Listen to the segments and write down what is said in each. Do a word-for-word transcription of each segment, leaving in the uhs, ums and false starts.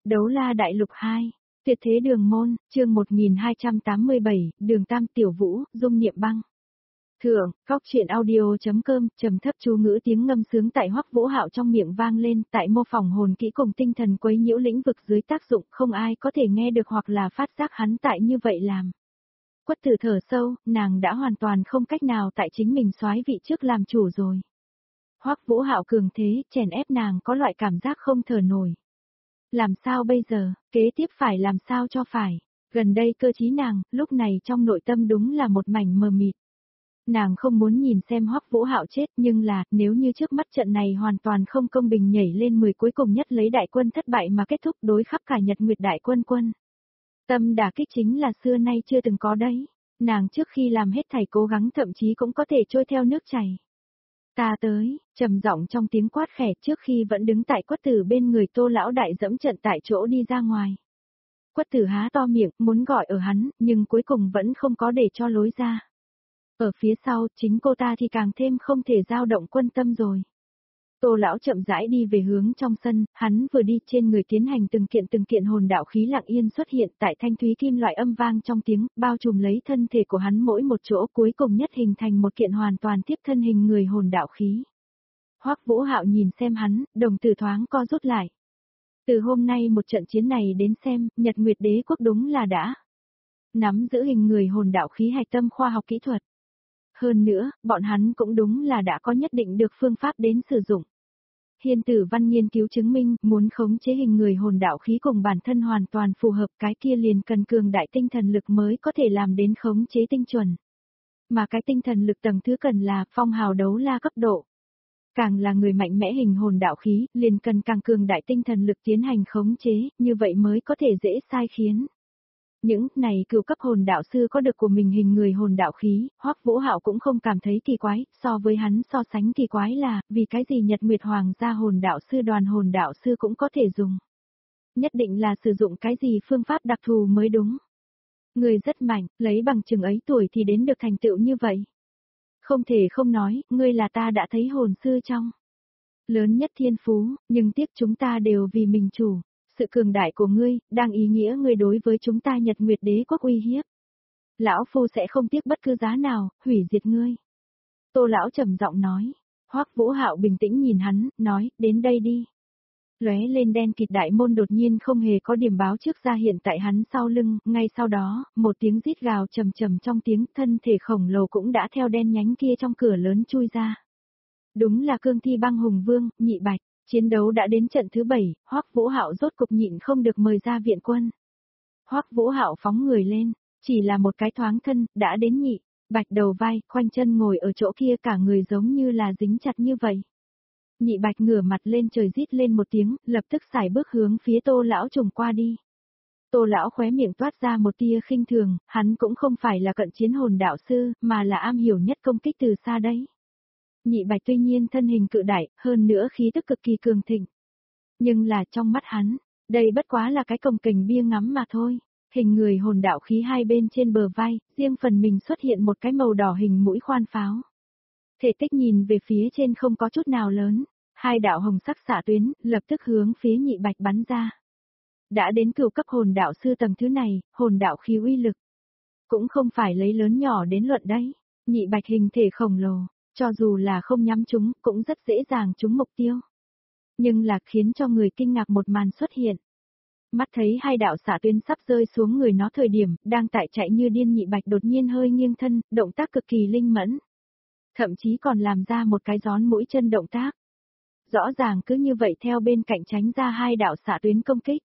Đấu La Đại Lục hai, Tuyệt Thế Đường Môn, chương một nghìn hai trăm tám mươi bảy, Đường Tam Tiểu Vũ, Dung Niệm Băng. Thượng, góc truyện audio.com, trầm thấp chú ngữ tiếng ngâm sướng tại Hoắc Vũ Hạo trong miệng vang lên, tại mô phỏng hồn kỹ cùng tinh thần quấy nhiễu lĩnh vực dưới tác dụng, không ai có thể nghe được hoặc là phát giác hắn tại như vậy làm. Quất Tử thở sâu, nàng đã hoàn toàn không cách nào tại chính mình soái vị trước làm chủ rồi. Hoắc Vũ Hạo cường thế, chèn ép nàng có loại cảm giác không thở nổi. Làm sao bây giờ, kế tiếp phải làm sao cho phải. Gần đây cơ trí nàng, lúc này trong nội tâm đúng là một mảnh mờ mịt. Nàng không muốn nhìn xem Hoắc Vũ Hạo chết, nhưng là, nếu như trước mắt trận này hoàn toàn không công bình nhảy lên mười cuối cùng nhất lấy đại quân thất bại mà kết thúc đối khắp cả Nhật Nguyệt đại quân quân. Tâm đả kích chính là xưa nay chưa từng có đấy. Nàng trước khi làm hết thảy cố gắng thậm chí cũng có thể trôi theo nước chảy. Ta tới, trầm giọng trong tiếng quát khẽ trước khi vẫn đứng tại Quất Tử bên người Tô lão đại dẫm trận tại chỗ đi ra ngoài. Quất Tử há to miệng, muốn gọi ở hắn, nhưng cuối cùng vẫn không có để cho lối ra. Ở phía sau, chính cô ta thì càng thêm không thể dao động quân tâm rồi. Tô lão chậm rãi đi về hướng trong sân, hắn vừa đi trên người tiến hành từng kiện từng kiện hồn đạo khí lặng yên xuất hiện tại thanh thúy kim loại âm vang trong tiếng, bao trùm lấy thân thể của hắn mỗi một chỗ cuối cùng nhất hình thành một kiện hoàn toàn tiếp thân hình người hồn đạo khí. Hoắc Vũ Hạo nhìn xem hắn, đồng tử thoáng co rút lại. Từ hôm nay một trận chiến này đến xem, Nhật Nguyệt Đế quốc đúng là đã nắm giữ hình người hồn đạo khí hạch tâm khoa học kỹ thuật. Hơn nữa, bọn hắn cũng đúng là đã có nhất định được phương pháp đến sử dụng. Hiên Tử Văn nghiên cứu chứng minh, muốn khống chế hình người hồn đạo khí cùng bản thân hoàn toàn phù hợp, cái kia liền cần cường đại tinh thần lực mới có thể làm đến khống chế tinh chuẩn. Mà cái tinh thần lực tầng thứ cần là phong hào đấu la cấp độ. Càng là người mạnh mẽ hình hồn đạo khí, liền cần càng cường đại tinh thần lực tiến hành khống chế, như vậy mới có thể dễ sai khiến. Những này cựu cấp hồn đạo sư có được của mình hình người hồn đạo khí, Hoắc Vũ Hạo cũng không cảm thấy kỳ quái, so với hắn so sánh kỳ quái là, vì cái gì Nhật Nguyệt Hoàng gia hồn đạo sư đoàn hồn đạo sư cũng có thể dùng. Nhất định là sử dụng cái gì phương pháp đặc thù mới đúng. Người rất mạnh, lấy bằng chừng ấy tuổi thì đến được thành tựu như vậy. Không thể không nói, ngươi là ta đã thấy hồn sư trong lớn nhất thiên phú, nhưng tiếc chúng ta đều vì mình chủ. Sự cường đại của ngươi, đang ý nghĩa ngươi đối với chúng ta Nhật Nguyệt Đế quốc uy hiếp. Lão Phu sẽ không tiếc bất cứ giá nào, hủy diệt ngươi. Tô lão trầm giọng nói. Hoắc Vũ Hạo bình tĩnh nhìn hắn, nói, đến đây đi. Lóe lên đen kịt đại môn đột nhiên không hề có điểm báo trước ra hiện tại hắn sau lưng, ngay sau đó, một tiếng rít gào trầm trầm trong tiếng thân thể khổng lồ cũng đã theo đen nhánh kia trong cửa lớn chui ra. Đúng là cương thi băng hùng vương, Nhị Bạch. Chiến đấu đã đến trận thứ bảy, Hoắc Vũ Hạo rốt cục nhịn không được mời ra viện quân. Hoắc Vũ Hạo phóng người lên, chỉ là một cái thoáng thân, đã đến Nhị Bạch đầu vai, khoanh chân ngồi ở chỗ kia cả người giống như là dính chặt như vậy. Nhị Bạch ngửa mặt lên trời rít lên một tiếng, lập tức xài bước hướng phía Tô lão trùng qua đi. Tô lão khóe miệng toát ra một tia khinh thường, hắn cũng không phải là cận chiến hồn đạo sư, mà là am hiểu nhất công kích từ xa đấy. Nhị Bạch tuy nhiên thân hình cự đại, hơn nữa khí tức cực kỳ cường thịnh. Nhưng là trong mắt hắn, đây bất quá là cái cồng kềnh bia ngắm mà thôi. Hình người hồn đạo khí hai bên trên bờ vai, riêng phần mình xuất hiện một cái màu đỏ hình mũi khoan pháo. Thể tích nhìn về phía trên không có chút nào lớn, hai đạo hồng sắc xạ tuyến, lập tức hướng phía Nhị Bạch bắn ra. Đã đến cửu cấp hồn đạo sư tầng thứ này, hồn đạo khí uy lực. Cũng không phải lấy lớn nhỏ đến luận đấy. Nhị Bạch hình thể khổng lồ. Cho dù là không nhắm chúng, cũng rất dễ dàng trúng mục tiêu. Nhưng là khiến cho người kinh ngạc một màn xuất hiện. Mắt thấy hai đạo xạ tuyến sắp rơi xuống người nó thời điểm, đang tại chạy như điên Nhị Bạch đột nhiên hơi nghiêng thân, động tác cực kỳ linh mẫn. Thậm chí còn làm ra một cái gión mũi chân động tác. Rõ ràng cứ như vậy theo bên cạnh tránh ra hai đạo xạ tuyến công kích.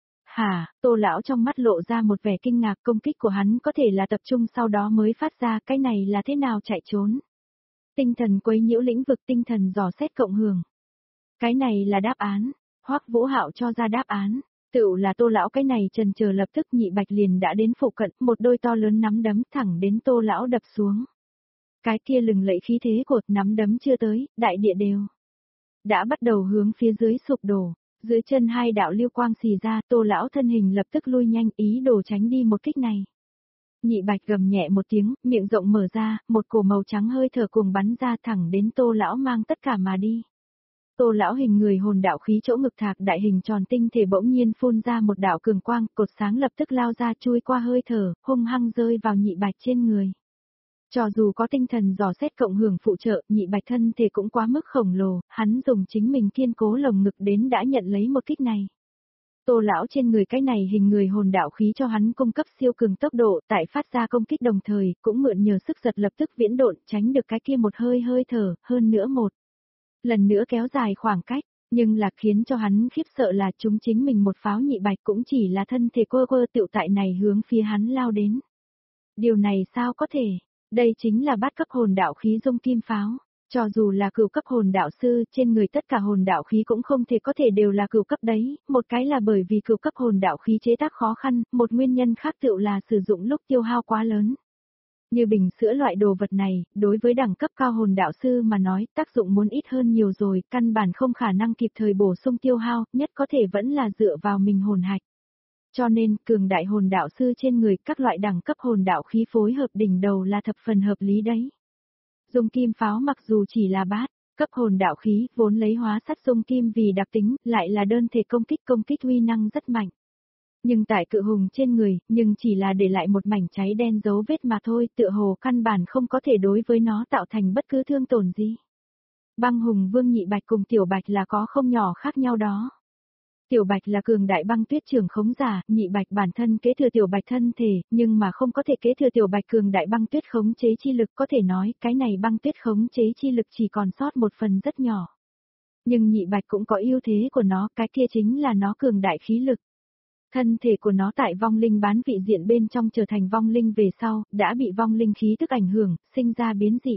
Hả, Tô lão trong mắt lộ ra một vẻ kinh ngạc, công kích của hắn có thể là tập trung sau đó mới phát ra, cái này là thế nào chạy trốn. Tinh thần quấy nhiễu lĩnh vực, tinh thần dò xét cộng hưởng. Cái này là đáp án. Hoắc Vũ Hạo cho ra đáp án. Tựu là Tô lão cái này trần chờ lập tức Nhị Bạch liền đã đến phụ cận, một đôi to lớn nắm đấm thẳng đến Tô lão đập xuống. Cái kia lừng lẫy khí thế của nắm đấm chưa tới, đại địa đều đã bắt đầu hướng phía dưới sụp đổ. Dưới chân hai đạo lưu quang xì ra, Tô lão thân hình lập tức lui nhanh, ý đồ tránh đi một kích này. Nhị Bạch gầm nhẹ một tiếng, miệng rộng mở ra, một cổ màu trắng hơi thở cùng bắn ra thẳng đến Tô lão mang tất cả mà đi. Tô lão hình người hồn đạo khí chỗ ngực thạc đại hình tròn tinh thể bỗng nhiên phun ra một đạo cường quang, cột sáng lập tức lao ra chui qua hơi thở, hung hăng rơi vào nhị bạch trên người. Cho dù có tinh thần dò xét cộng hưởng phụ trợ, nhị bạch thân thể cũng quá mức khổng lồ, hắn dùng chính mình kiên cố lồng ngực đến đã nhận lấy một kích này. Tô lão trên người cái này hình người hồn đạo khí cho hắn cung cấp siêu cường tốc độ, tại phát ra công kích đồng thời, cũng mượn nhờ sức giật lập tức viễn độn, tránh được cái kia một hơi hơi thở, hơn nữa một lần nữa kéo dài khoảng cách, nhưng là khiến cho hắn khiếp sợ là chúng chính mình một pháo nhị bạch cũng chỉ là thân thể quơ quơ tựu tại này hướng phía hắn lao đến. Điều này sao có thể? Đây chính là bát cấp hồn đạo khí dung kim pháo. Cho dù là cửu cấp hồn đạo sư, trên người tất cả hồn đạo khí cũng không thể có thể đều là cửu cấp đấy, một cái là bởi vì cửu cấp hồn đạo khí chế tác khó khăn, một nguyên nhân khác tựu là sử dụng lúc tiêu hao quá lớn. Như bình sữa loại đồ vật này, đối với đẳng cấp cao hồn đạo sư mà nói, tác dụng muốn ít hơn nhiều rồi, căn bản không khả năng kịp thời bổ sung tiêu hao, nhất có thể vẫn là dựa vào mình hồn hạch. Cho nên, cường đại hồn đạo sư trên người các loại đẳng cấp hồn đạo khí phối hợp đỉnh đầu là thập phần hợp lý đấy. Dung kim pháo mặc dù chỉ là bát cấp hồn đạo khí, vốn lấy hóa sắt dung kim vì đặc tính, lại là đơn thể công kích công kích uy năng rất mạnh. Nhưng tại cự hùng trên người, nhưng chỉ là để lại một mảnh cháy đen dấu vết mà thôi, tựa hồ căn bản không có thể đối với nó tạo thành bất cứ thương tổn gì. Băng hùng vương nhị bạch cùng tiểu bạch là có không nhỏ khác nhau đó. Tiểu bạch là cường đại băng tuyết trưởng khống giả, nhị bạch bản thân kế thừa tiểu bạch thân thể, nhưng mà không có thể kế thừa tiểu bạch cường đại băng tuyết khống chế chi lực, có thể nói cái này băng tuyết khống chế chi lực chỉ còn sót một phần rất nhỏ. Nhưng nhị bạch cũng có ưu thế của nó, cái kia chính là nó cường đại khí lực. Thân thể của nó tại vong linh bán vị diện bên trong trở thành vong linh về sau, đã bị vong linh khí tức ảnh hưởng, sinh ra biến dị.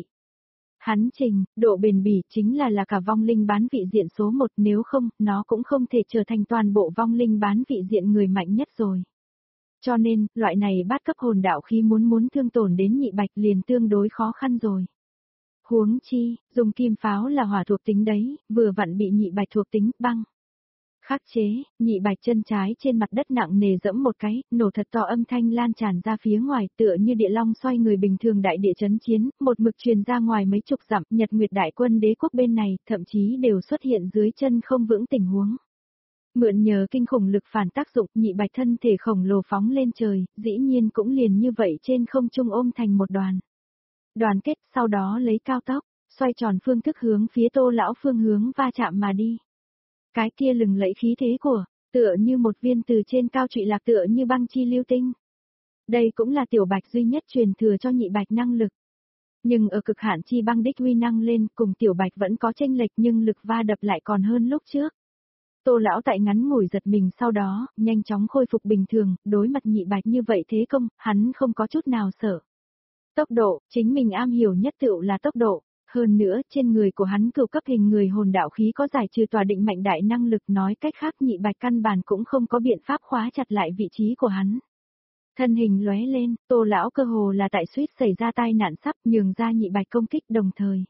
Hắn trình, độ bền bỉ chính là là cả vong linh bán vị diện số một, nếu không, nó cũng không thể trở thành toàn bộ vong linh bán vị diện người mạnh nhất rồi. Cho nên, loại này bát cấp hồn đạo khí muốn muốn thương tổn đến nhị bạch liền tương đối khó khăn rồi. Huống chi, dùng kim pháo là hỏa thuộc tính đấy, vừa vặn bị nhị bạch thuộc tính băng khắc chế, nhị bạch chân trái trên mặt đất nặng nề dẫm một cái, nổ thật to âm thanh lan tràn ra phía ngoài tựa như địa long xoay người bình thường đại địa chấn chiến, một mực truyền ra ngoài mấy chục dặm, Nhật Nguyệt đại quân đế quốc bên này, thậm chí đều xuất hiện dưới chân không vững tình huống. Mượn nhờ kinh khủng lực phản tác dụng, nhị bạch thân thể khổng lồ phóng lên trời, dĩ nhiên cũng liền như vậy trên không trung ôm thành một đoàn. Đoàn kết, sau đó lấy cao tốc, xoay tròn phương thức hướng phía Tô lão phương hướng va chạm mà đi. Cái kia lừng lẫy khí thế của, tựa như một viên từ trên cao trụy lạc tựa như băng chi lưu tinh. Đây cũng là tiểu bạch duy nhất truyền thừa cho nhị bạch năng lực. Nhưng ở cực hạn chi băng đích uy năng lên, cùng tiểu bạch vẫn có chênh lệch nhưng lực va đập lại còn hơn lúc trước. Tô lão tại ngắn ngủi giật mình sau đó, nhanh chóng khôi phục bình thường, đối mặt nhị bạch như vậy thế công, hắn không có chút nào sợ. Tốc độ, chính mình am hiểu nhất tựu là tốc độ. Hơn nữa, trên người của hắn cửu cấp hình người hồn đạo khí có giải trừ tòa định mạnh đại năng lực, nói cách khác nhị bạch căn bản cũng không có biện pháp khóa chặt lại vị trí của hắn. Thân hình lóe lên, Tô lão cơ hồ là tại suýt xảy ra tai nạn sắp nhường ra nhị bạch công kích đồng thời.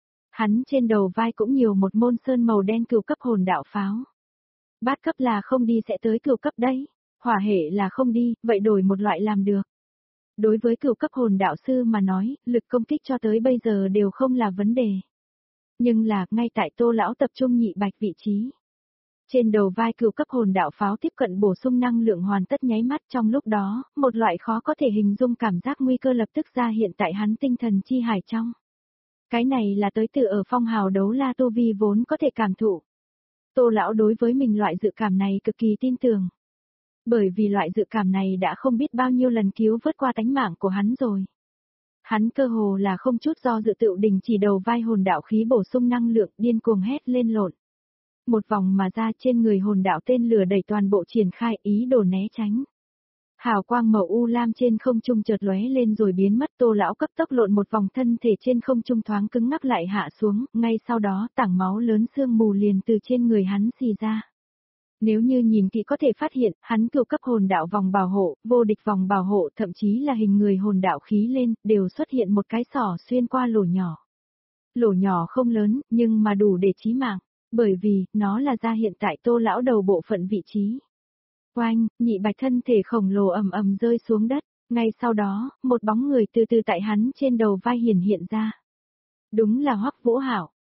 Hắn trên đầu vai cũng nhiều một môn sơn màu đen cửu cấp hồn đạo pháo. Bát cấp là không đi sẽ tới cửu cấp đấy, hỏa hệ là không đi, vậy đổi một loại làm được. Đối với cửu cấp hồn đạo sư mà nói, lực công kích cho tới bây giờ đều không là vấn đề. Nhưng là, ngay tại Tô lão tập trung nhị bạch vị trí. Trên đầu vai cửu cấp hồn đạo pháo tiếp cận bổ sung năng lượng hoàn tất nháy mắt, trong lúc đó, một loại khó có thể hình dung cảm giác nguy cơ lập tức ra hiện tại hắn tinh thần chi hải trong. Cái này là tới từ ở phong hào đấu la tu vi vốn có thể cảm thụ. Tô lão đối với mình loại dự cảm này cực kỳ tin tưởng. Bởi vì loại dự cảm này đã không biết bao nhiêu lần cứu vớt qua tánh mạng của hắn rồi. Hắn cơ hồ là không chút do dự tự đình chỉ đầu vai hồn đạo khí bổ sung năng lượng, điên cuồng hét lên lộn. Một vòng mà ra trên người hồn đạo tên lửa đẩy toàn bộ triển khai ý đồ né tránh. Hào quang màu u lam trên không trung chợt lóe lên rồi biến mất, Tô lão cấp tốc lộn một vòng thân thể trên không trung thoáng cứng ngắc lại hạ xuống, ngay sau đó tảng máu lớn sương mù liền từ trên người hắn xì ra. Nếu như nhìn kỹ có thể phát hiện, hắn cửu cấp hồn đạo vòng bảo hộ, vô địch vòng bảo hộ, thậm chí là hình người hồn đạo khí lên, đều xuất hiện một cái sỏ xuyên qua lỗ nhỏ. Lỗ nhỏ không lớn, nhưng mà đủ để chí mạng, bởi vì, nó là ra hiện tại Tô lão đầu bộ phận vị trí. Oanh, nhị bạch thân thể khổng lồ ầm ầm rơi xuống đất, ngay sau đó, một bóng người từ từ tại hắn trên đầu vai hiển hiện ra. Đúng là Hoắc Vũ Hạo.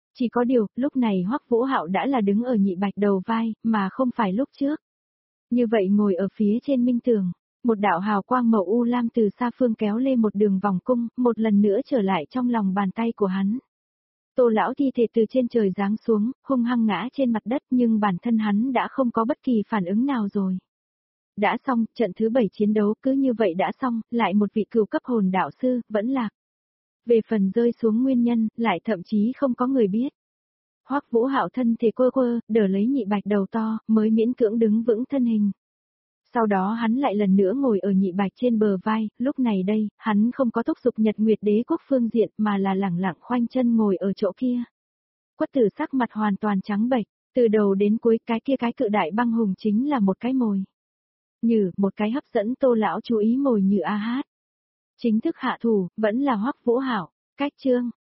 Chỉ có điều, lúc này Hoắc Vũ Hạo đã là đứng ở Nhị Bạch đầu vai, mà không phải lúc trước. Như vậy ngồi ở phía trên minh tường, một đạo hào quang màu u lam từ xa phương kéo lên một đường vòng cung, một lần nữa trở lại trong lòng bàn tay của hắn. Tô lão thi thể từ trên trời giáng xuống, hung hăng ngã trên mặt đất nhưng bản thân hắn đã không có bất kỳ phản ứng nào rồi. Đã xong, trận thứ bảy chiến đấu cứ như vậy đã xong, lại một vị cửu cấp hồn đạo sư, vẫn lạc. Về phần rơi xuống nguyên nhân, lại thậm chí không có người biết. Hoắc Vũ Hạo thân thể quơ quơ, đỡ lấy Nhị Bạch đầu to, mới miễn cưỡng đứng vững thân hình. Sau đó hắn lại lần nữa ngồi ở Nhị Bạch trên bờ vai, lúc này đây, hắn không có thúc giục Nhật Nguyệt Đế quốc phương diện mà là lẳng lặng khoanh chân ngồi ở chỗ kia. Quất Tử sắc mặt hoàn toàn trắng bệch, từ đầu đến cuối cái kia cái cự đại băng hùng chính là một cái mồi. Như, một cái hấp dẫn Tô lão chú ý mồi Như a hát. Chính thức hạ thủ, vẫn là Hoắc Vũ Hạo. Cách chương